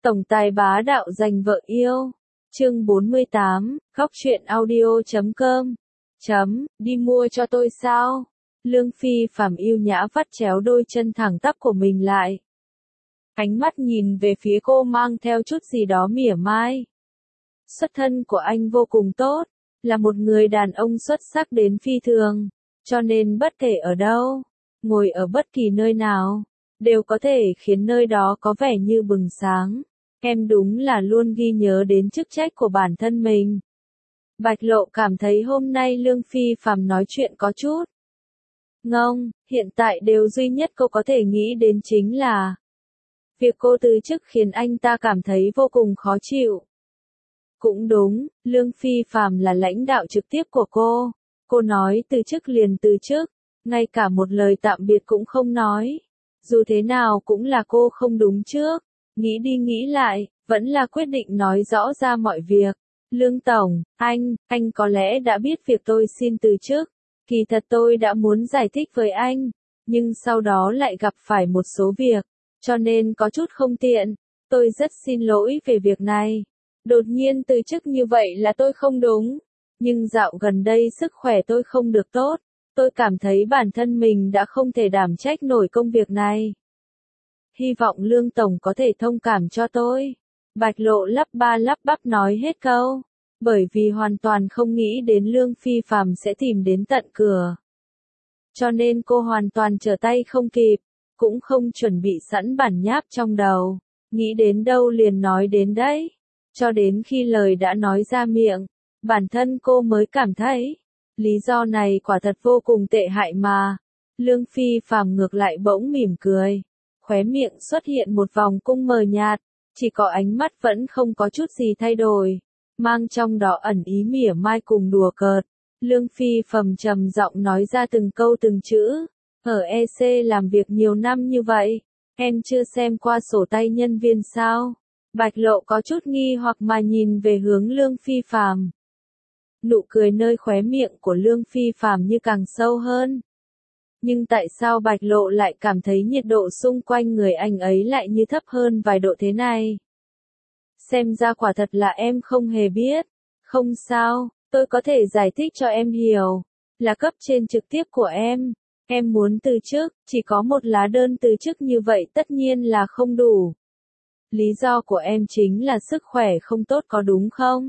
Tổng tài bá đạo giành vợ yêu. Chương 48, góc truyện audio.com. Đi mua cho tôi sao? Lương Phi Phàm yêu nhã vắt chéo đôi chân thẳng tắp của mình lại. Ánh mắt nhìn về phía cô mang theo chút gì đó mỉa mai. Xuất thân của anh vô cùng tốt, là một người đàn ông xuất sắc đến phi thường, cho nên bất kể ở đâu, ngồi ở bất kỳ nơi nào, đều có thể khiến nơi đó có vẻ như bừng sáng. Em đúng là luôn ghi nhớ đến chức trách của bản thân mình. Bạch Lộ cảm thấy hôm nay Lương Phi Phàm nói chuyện có chút ngông, hiện tại điều duy nhất cô có thể nghĩ đến chính là việc cô từ chức khiến anh ta cảm thấy vô cùng khó chịu. Cũng đúng, Lương Phi Phàm là lãnh đạo trực tiếp của cô. Cô nói từ chức liền từ chức, ngay cả một lời tạm biệt cũng không nói. Dù thế nào cũng là cô không đúng trước. Nghĩ đi nghĩ lại, vẫn là quyết định nói rõ ra mọi việc. Lương Tổng, anh có lẽ đã biết việc tôi xin từ chức. Kỳ thật tôi đã muốn giải thích với anh, nhưng sau đó lại gặp phải một số việc, cho nên có chút không tiện. Tôi rất xin lỗi về việc này. Đột nhiên từ chức như vậy là tôi không đúng. Nhưng dạo gần đây sức khỏe tôi không được tốt. Tôi cảm thấy bản thân mình đã không thể đảm trách nổi công việc này. Hy vọng Lương Tổng có thể thông cảm cho tôi. Bạch Lộ lắp ba lắp bắp nói hết câu. Bởi vì hoàn toàn không nghĩ đến Lương Phi Phàm sẽ tìm đến tận cửa. Cho nên cô hoàn toàn trở tay không kịp. Cũng không chuẩn bị sẵn bản nháp trong đầu. Nghĩ đến đâu liền nói đến đấy. Cho đến khi lời đã nói ra miệng, bản thân cô mới cảm thấy, lý do này quả thật vô cùng tệ hại mà. Lương Phi Phàm ngược lại bỗng mỉm cười, khóe miệng xuất hiện một vòng cung mờ nhạt, chỉ có ánh mắt vẫn không có chút gì thay đổi, mang trong đó ẩn ý mỉa mai cùng đùa cợt. Lương Phi Phàm trầm giọng nói ra từng câu từng chữ, ở EC làm việc nhiều năm như vậy, em chưa xem qua sổ tay nhân viên sao? Bạch Lộ có chút nghi hoặc mà nhìn về hướng Lương Phi Phàm. Nụ cười nơi khóe miệng của Lương Phi Phàm như càng sâu hơn. Nhưng tại sao Bạch Lộ lại cảm thấy nhiệt độ xung quanh người anh ấy lại như thấp hơn vài độ thế này? Xem ra quả thật là em không hề biết. Không sao, tôi có thể giải thích cho em hiểu. Là cấp trên trực tiếp của em. Em muốn từ chức, chỉ có một lá đơn từ chức như vậy tất nhiên là không đủ. Lý do của em chính là sức khỏe không tốt có đúng không?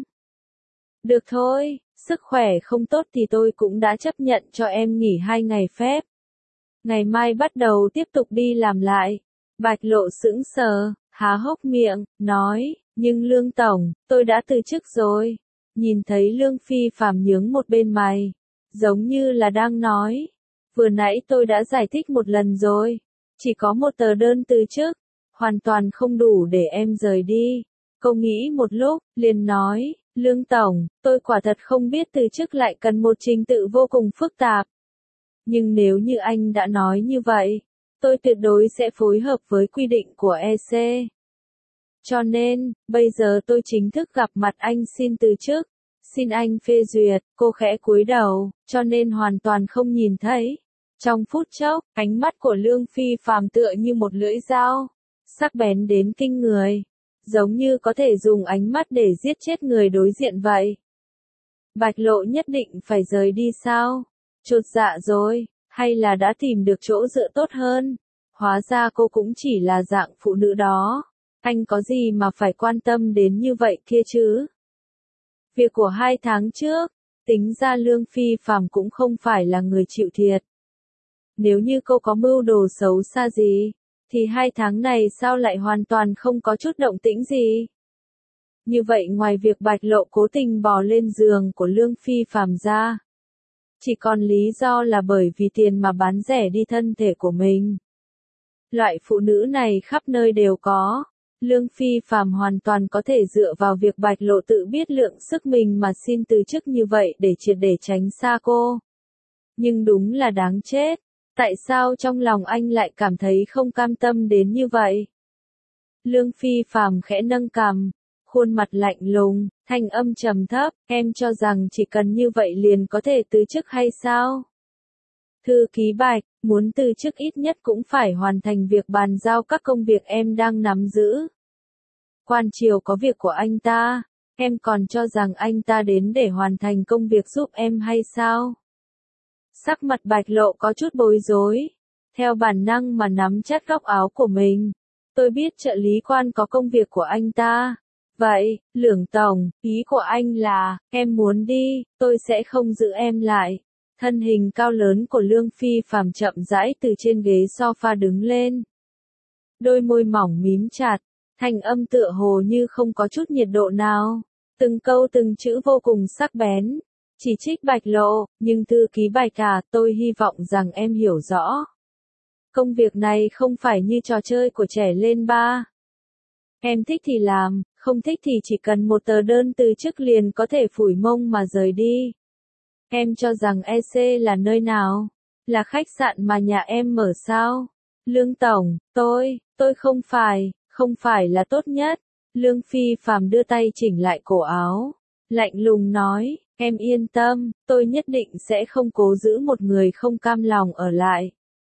Được thôi, sức khỏe không tốt thì tôi cũng đã chấp nhận cho em nghỉ 2 ngày phép. Ngày mai bắt đầu tiếp tục đi làm lại. Bạch Lộ sững sờ, há hốc miệng, nói, nhưng Lương Tổng, tôi đã từ chức rồi. Nhìn thấy Lương Phi Phàm nhướng một bên mày, giống như là đang nói, vừa nãy tôi đã giải thích một lần rồi, chỉ có một tờ đơn từ chức. Hoàn toàn không đủ để em rời đi. Cô nghĩ một lúc, liền nói, Lương Tổng, tôi quả thật không biết từ chức lại cần một trình tự vô cùng phức tạp. Nhưng nếu như anh đã nói như vậy, tôi tuyệt đối sẽ phối hợp với quy định của EC. Cho nên, bây giờ tôi chính thức gặp mặt anh xin từ chức. Xin anh phê duyệt, cô khẽ cúi đầu, cho nên hoàn toàn không nhìn thấy. Trong phút chốc, ánh mắt của Lương Phi Phàm tựa như một lưỡi dao. Sắc bén đến kinh người, giống như có thể dùng ánh mắt để giết chết người đối diện vậy. Bạch Lộ nhất định phải rời đi sao? Chột dạ rồi, hay là đã tìm được chỗ dựa tốt hơn? Hóa ra cô cũng chỉ là dạng phụ nữ đó. Anh có gì mà phải quan tâm đến như vậy kia chứ? Việc của 2 tháng trước, tính ra Lương Phi Phàm cũng không phải là người chịu thiệt. Nếu như cô có mưu đồ xấu xa gì, thì 2 tháng này sao lại hoàn toàn không có chút động tĩnh gì? Như vậy ngoài việc Bạch Lộ cố tình bò lên giường của Lương Phi Phàm ra, chỉ còn lý do là bởi vì tiền mà bán rẻ đi thân thể của mình. Loại phụ nữ này khắp nơi đều có. Lương Phi Phàm hoàn toàn có thể dựa vào việc Bạch Lộ tự biết lượng sức mình mà xin từ chức như vậy để triệt để tránh xa cô. Nhưng đúng là đáng chết. Tại sao trong lòng anh lại cảm thấy không cam tâm đến như vậy? Lương Phi Phàm khẽ nâng cằm, khuôn mặt lạnh lùng, thanh âm trầm thấp, em cho rằng chỉ cần như vậy liền có thể từ chức hay sao? Thư ký Bạch, muốn từ chức ít nhất cũng phải hoàn thành việc bàn giao các công việc em đang nắm giữ. Quan Triều có việc của anh ta, em còn cho rằng anh ta đến để hoàn thành công việc giúp em hay sao? Sắc mặt Bạch Lộ có chút bối rối, theo bản năng mà nắm chặt góc áo của mình. Tôi biết trợ lý Quan có công việc của anh ta. Vậy, Lương Tổng, ý của anh là, em muốn đi, tôi sẽ không giữ em lại. Thân hình cao lớn của Lương Phi Phàm chậm rãi từ trên ghế sofa đứng lên. Đôi môi mỏng mím chặt, thanh âm tựa hồ như không có chút nhiệt độ nào. Từng câu từng chữ vô cùng sắc bén. Chỉ trích Bạch Lộ, nhưng thư ký Bạch à, tôi hy vọng rằng em hiểu rõ. Công việc này không phải như trò chơi của trẻ lên ba. Em thích thì làm, không thích thì chỉ cần một tờ đơn từ chức liền có thể phủi mông mà rời đi. Em cho rằng EC là nơi nào? Là khách sạn mà nhà em mở sao? Lương Tổng, tôi không phải là tốt nhất. Lương Phi Phàm đưa tay chỉnh lại cổ áo. Lạnh lùng nói, em yên tâm, tôi nhất định sẽ không cố giữ một người không cam lòng ở lại.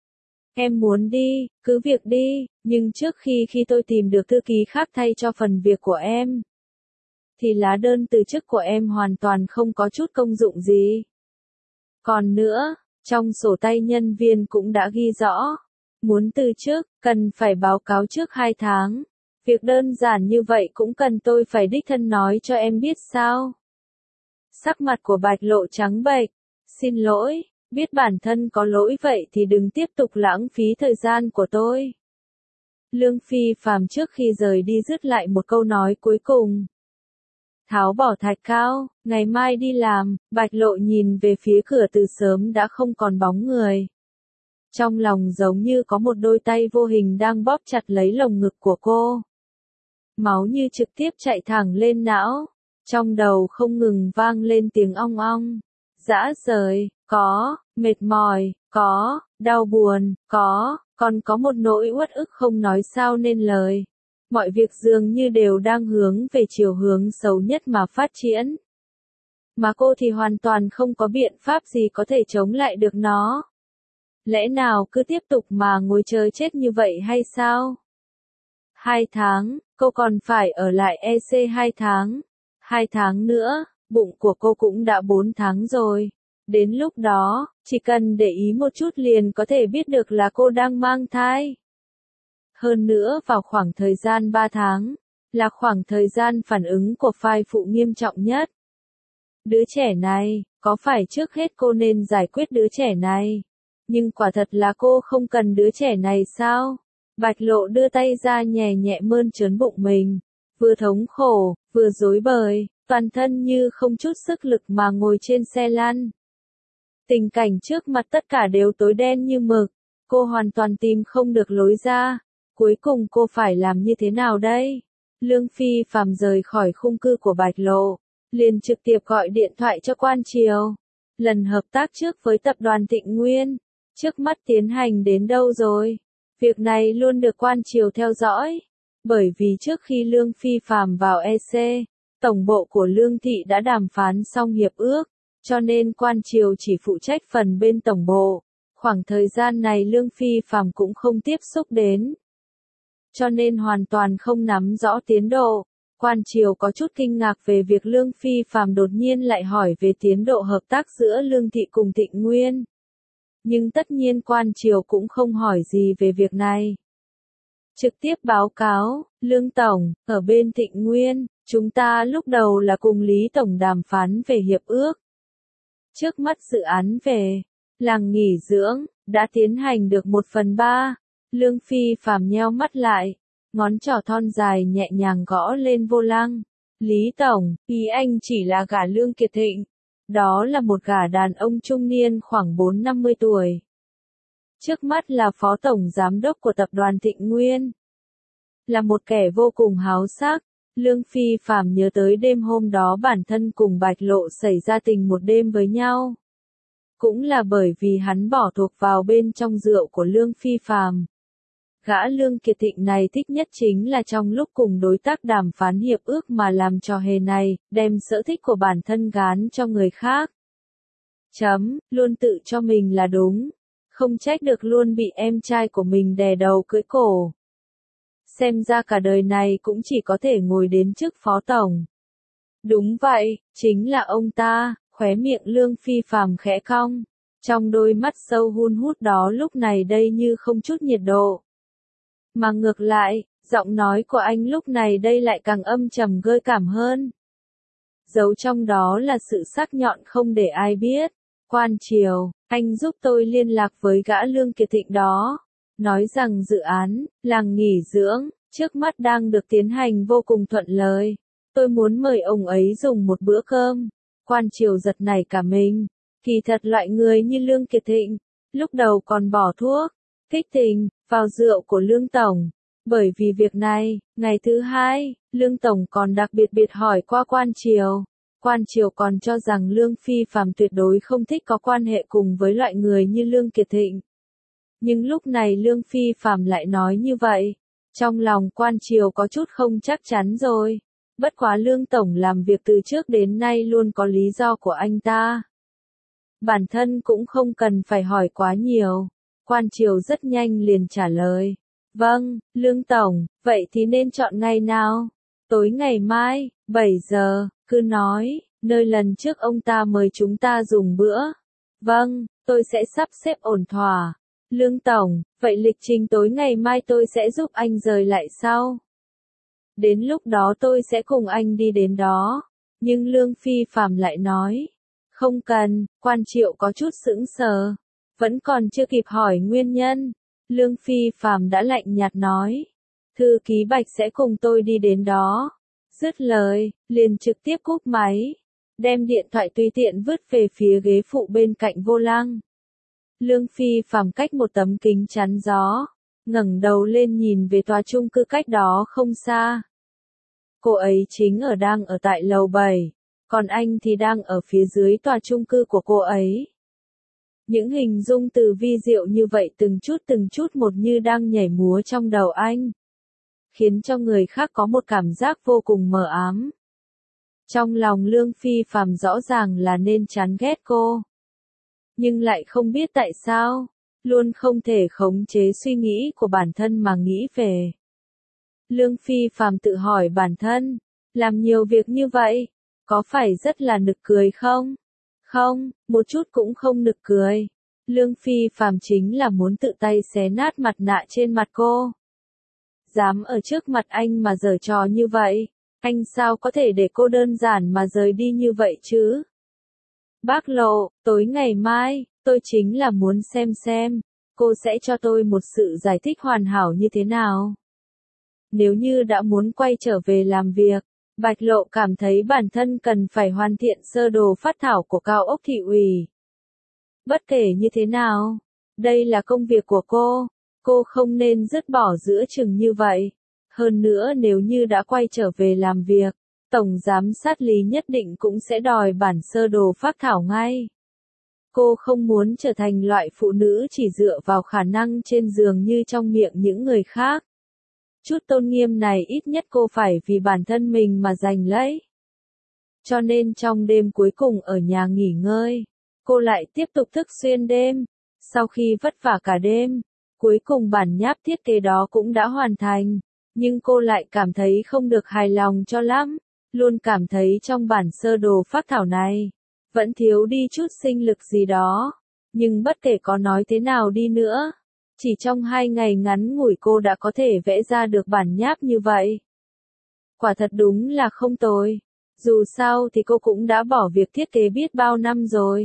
Em muốn đi, cứ việc đi, nhưng trước khi tôi tìm được thư ký khác thay cho phần việc của em, thì lá đơn từ chức của em hoàn toàn không có chút công dụng gì. Còn nữa, trong sổ tay nhân viên cũng đã ghi rõ, muốn từ chức, cần phải báo cáo trước 2 tháng. Việc đơn giản như vậy cũng cần tôi phải đích thân nói cho em biết sao? Sắc mặt của Bạch Lộ trắng bệch, xin lỗi, biết bản thân có lỗi vậy thì đừng tiếp tục lãng phí thời gian của tôi. Lương Phi Phàm trước khi rời đi dứt lại một câu nói cuối cùng. Tháo bỏ thạch cao, ngày mai đi làm. Bạch Lộ nhìn về phía cửa từ sớm đã không còn bóng người. Trong lòng giống như có một đôi tay vô hình đang bóp chặt lấy lồng ngực của cô. Máu như trực tiếp chạy thẳng lên não. Trong đầu không ngừng vang lên tiếng ong ong. Dã rời, có, mệt mỏi, có, đau buồn, có, còn có một nỗi uất ức không nói sao nên lời. Mọi việc dường như đều đang hướng về chiều hướng xấu nhất mà phát triển. Mà cô thì hoàn toàn không có biện pháp gì có thể chống lại được nó. Lẽ nào cứ tiếp tục mà ngồi chờ chết như vậy hay sao? 2 tháng, cô còn phải ở lại EC 2 tháng. 2 tháng nữa, bụng của cô cũng đã 4 tháng rồi. Đến lúc đó, chỉ cần để ý một chút liền có thể biết được là cô đang mang thai. Hơn nữa vào khoảng thời gian 3 tháng, là khoảng thời gian phản ứng của thai phụ nghiêm trọng nhất. Đứa trẻ này, có phải trước hết cô nên giải quyết đứa trẻ này? Nhưng quả thật là cô không cần đứa trẻ này sao? Bạch Lộ đưa tay ra nhẹ nhẹ mơn trớn bụng mình, vừa thống khổ, vừa rối bời, toàn thân như không chút sức lực mà ngồi trên xe lăn. Tình cảnh trước mặt tất cả đều tối đen như mực, cô hoàn toàn tìm không được lối ra. Cuối cùng cô phải làm như thế nào đây? Lương Phi Phàm rời khỏi khung cư của Bạch Lộ, liền trực tiếp gọi điện thoại cho Quan Triều. Lần hợp tác trước với tập đoàn Thịnh Nguyên, trước mắt tiến hành đến đâu rồi? Việc này luôn được Quan Triều theo dõi, bởi vì trước khi Lương Phi Phàm vào EC, tổng bộ của Lương Thị đã đàm phán xong hiệp ước, cho nên Quan Triều chỉ phụ trách phần bên tổng bộ. Khoảng thời gian này Lương Phi Phàm cũng không tiếp xúc đến, cho nên hoàn toàn không nắm rõ tiến độ. Quan Triều có chút kinh ngạc về việc Lương Phi Phàm đột nhiên lại hỏi về tiến độ hợp tác giữa Lương Thị cùng Thịnh Nguyên. Nhưng tất nhiên Quan Triều cũng không hỏi gì về việc này. Trực tiếp báo cáo, Lương Tổng, ở bên Thịnh Nguyên, chúng ta lúc đầu là cùng Lý Tổng đàm phán về hiệp ước. Trước mắt dự án về làng nghỉ dưỡng, đã tiến hành được 1/3. Lương Phi Phàm nheo mắt lại, ngón trỏ thon dài nhẹ nhàng gõ lên vô lăng. Lý Tổng, ý anh chỉ là gả Lương Kiệt Thịnh. Đó là một gã đàn ông trung niên khoảng 40-50 tuổi. Trước mắt là phó tổng giám đốc của tập đoàn Thịnh Nguyên. Là một kẻ vô cùng háo sắc. Lương Phi Phàm nhớ tới đêm hôm đó bản thân cùng Bạch Lộ xảy ra tình một đêm với nhau. Cũng là bởi vì hắn bỏ thuộc vào bên trong rượu của Lương Phi Phàm. Gã Lương Kiệt Thịnh này thích nhất chính là trong lúc cùng đối tác đàm phán hiệp ước mà làm trò hề này, đem sở thích của bản thân gán cho người khác. Luôn tự cho mình là đúng. Không trách được luôn bị em trai của mình đè đầu cưỡi cổ. xem ra cả đời này cũng chỉ có thể ngồi đến chức phó tổng. Đúng vậy, chính là ông ta, khóe miệng Lương Phi Phàm khẽ cong. Trong đôi mắt sâu hun hút đó lúc này đây như không chút nhiệt độ. Mà ngược lại, giọng nói của anh lúc này đây lại càng âm trầm gợi cảm hơn. Giấu trong đó là sự sắc nhọn không để ai biết. Quan Triều, anh giúp tôi liên lạc với gã Lương Kiệt Thịnh đó. Nói rằng dự án, làng nghỉ dưỡng, trước mắt đang được tiến hành vô cùng thuận lợi. Tôi muốn mời ông ấy dùng một bữa cơm. Quan Triều giật nảy cả mình. Kỳ thật loại người như Lương Kiệt Thịnh, lúc đầu còn bỏ thuốc, kích tình, vào rượu của Lương Tổng. Bởi vì việc này, ngày thứ hai, Lương Tổng còn đặc biệt hỏi qua Quan Triều. Quan Triều còn cho rằng Lương Phi Phàm tuyệt đối không thích có quan hệ cùng với loại người như Lương Kiệt Thịnh. Nhưng lúc này Lương Phi Phàm lại nói như vậy. Trong lòng Quan Triều có chút không chắc chắn rồi. Bất quá Lương Tổng làm việc từ trước đến nay luôn có lý do của anh ta. Bản thân cũng không cần phải hỏi quá nhiều. Quan Triều rất nhanh liền trả lời. Vâng, Lương Tổng, vậy thì nên chọn ngày nào? Tối ngày mai, 7 giờ, cứ nói, nơi lần trước ông ta mời chúng ta dùng bữa. Vâng, tôi sẽ sắp xếp ổn thỏa. Lương Tổng, vậy lịch trình tối ngày mai tôi sẽ giúp anh rời lại sau. Đến lúc đó tôi sẽ cùng anh đi đến đó. Nhưng Lương Phi Phàm lại nói. Không cần, Quan Triệu có chút sững sờ. Vẫn còn chưa kịp hỏi nguyên nhân. Lương Phi Phàm đã lạnh nhạt nói. Thư ký Bạch sẽ cùng tôi đi đến đó. Dứt lời, liền trực tiếp cúp máy. Đem điện thoại tùy tiện vứt về phía ghế phụ bên cạnh vô lăng. Lương Phi Phàm cách một tấm kính chắn gió. Ngẩng đầu lên nhìn về tòa chung cư cách đó không xa. Cô ấy chính đang ở tại lầu 7. Còn anh thì đang ở phía dưới tòa chung cư của cô ấy. Những hình dung từ vi diệu như vậy từng chút một như đang nhảy múa trong đầu anh. Khiến cho người khác có một cảm giác vô cùng mờ ám. Trong lòng Lương Phi Phàm rõ ràng là nên chán ghét cô. Nhưng lại không biết tại sao, luôn không thể khống chế suy nghĩ của bản thân mà nghĩ về. Lương Phi Phàm tự hỏi bản thân, làm nhiều việc như vậy, có phải rất là nực cười không? Không, một chút cũng không nực cười. Lương Phi Phàm chính là muốn tự tay xé nát mặt nạ trên mặt cô. Dám ở trước mặt anh mà giở trò như vậy, anh sao có thể để cô đơn giản mà rời đi như vậy chứ? Bác Lộ, tối ngày mai, tôi chính là muốn xem, cô sẽ cho tôi một sự giải thích hoàn hảo như thế nào. Nếu như đã muốn quay trở về làm việc, Bạch Lộ cảm thấy bản thân cần phải hoàn thiện sơ đồ phát thảo của cao ốc thị ủy. Bất kể như thế nào, đây là công việc của cô không nên dứt bỏ giữa chừng như vậy. Hơn nữa nếu như đã quay trở về làm việc, Tổng Giám sát Lý nhất định cũng sẽ đòi bản sơ đồ phác thảo ngay. Cô không muốn trở thành loại phụ nữ chỉ dựa vào khả năng trên giường như trong miệng những người khác. Chút tôn nghiêm này ít nhất cô phải vì bản thân mình mà giành lấy. Cho nên trong đêm cuối cùng ở nhà nghỉ ngơi, cô lại tiếp tục thức xuyên đêm. Sau khi vất vả cả đêm, cuối cùng bản nháp thiết kế đó cũng đã hoàn thành. Nhưng cô lại cảm thấy không được hài lòng cho lắm. Luôn cảm thấy trong bản sơ đồ phác thảo này, vẫn thiếu đi chút sinh lực gì đó. Nhưng bất kể có nói thế nào đi nữa, chỉ trong 2 ngày ngắn ngủi cô đã có thể vẽ ra được bản nháp như vậy. Quả thật đúng là không tồi. Dù sao thì cô cũng đã bỏ việc thiết kế biết bao năm rồi.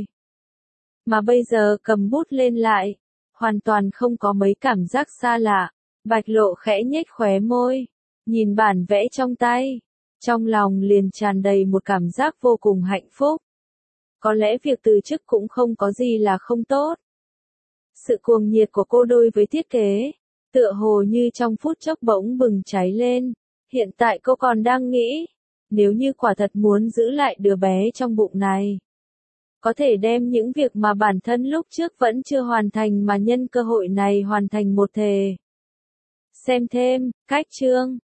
Mà bây giờ cầm bút lên lại, hoàn toàn không có mấy cảm giác xa lạ. Bạch Lộ khẽ nhếch khóe môi, nhìn bản vẽ trong tay. Trong lòng liền tràn đầy một cảm giác vô cùng hạnh phúc. Có lẽ việc từ chức cũng không có gì là không tốt. Sự cuồng nhiệt của cô đối với thiết kế, tựa hồ như trong phút chốc bỗng bừng cháy lên. Hiện tại cô còn đang nghĩ, nếu như quả thật muốn giữ lại đứa bé trong bụng này, có thể đem những việc mà bản thân lúc trước vẫn chưa hoàn thành mà nhân cơ hội này hoàn thành một thể. Xem thêm, cách chương.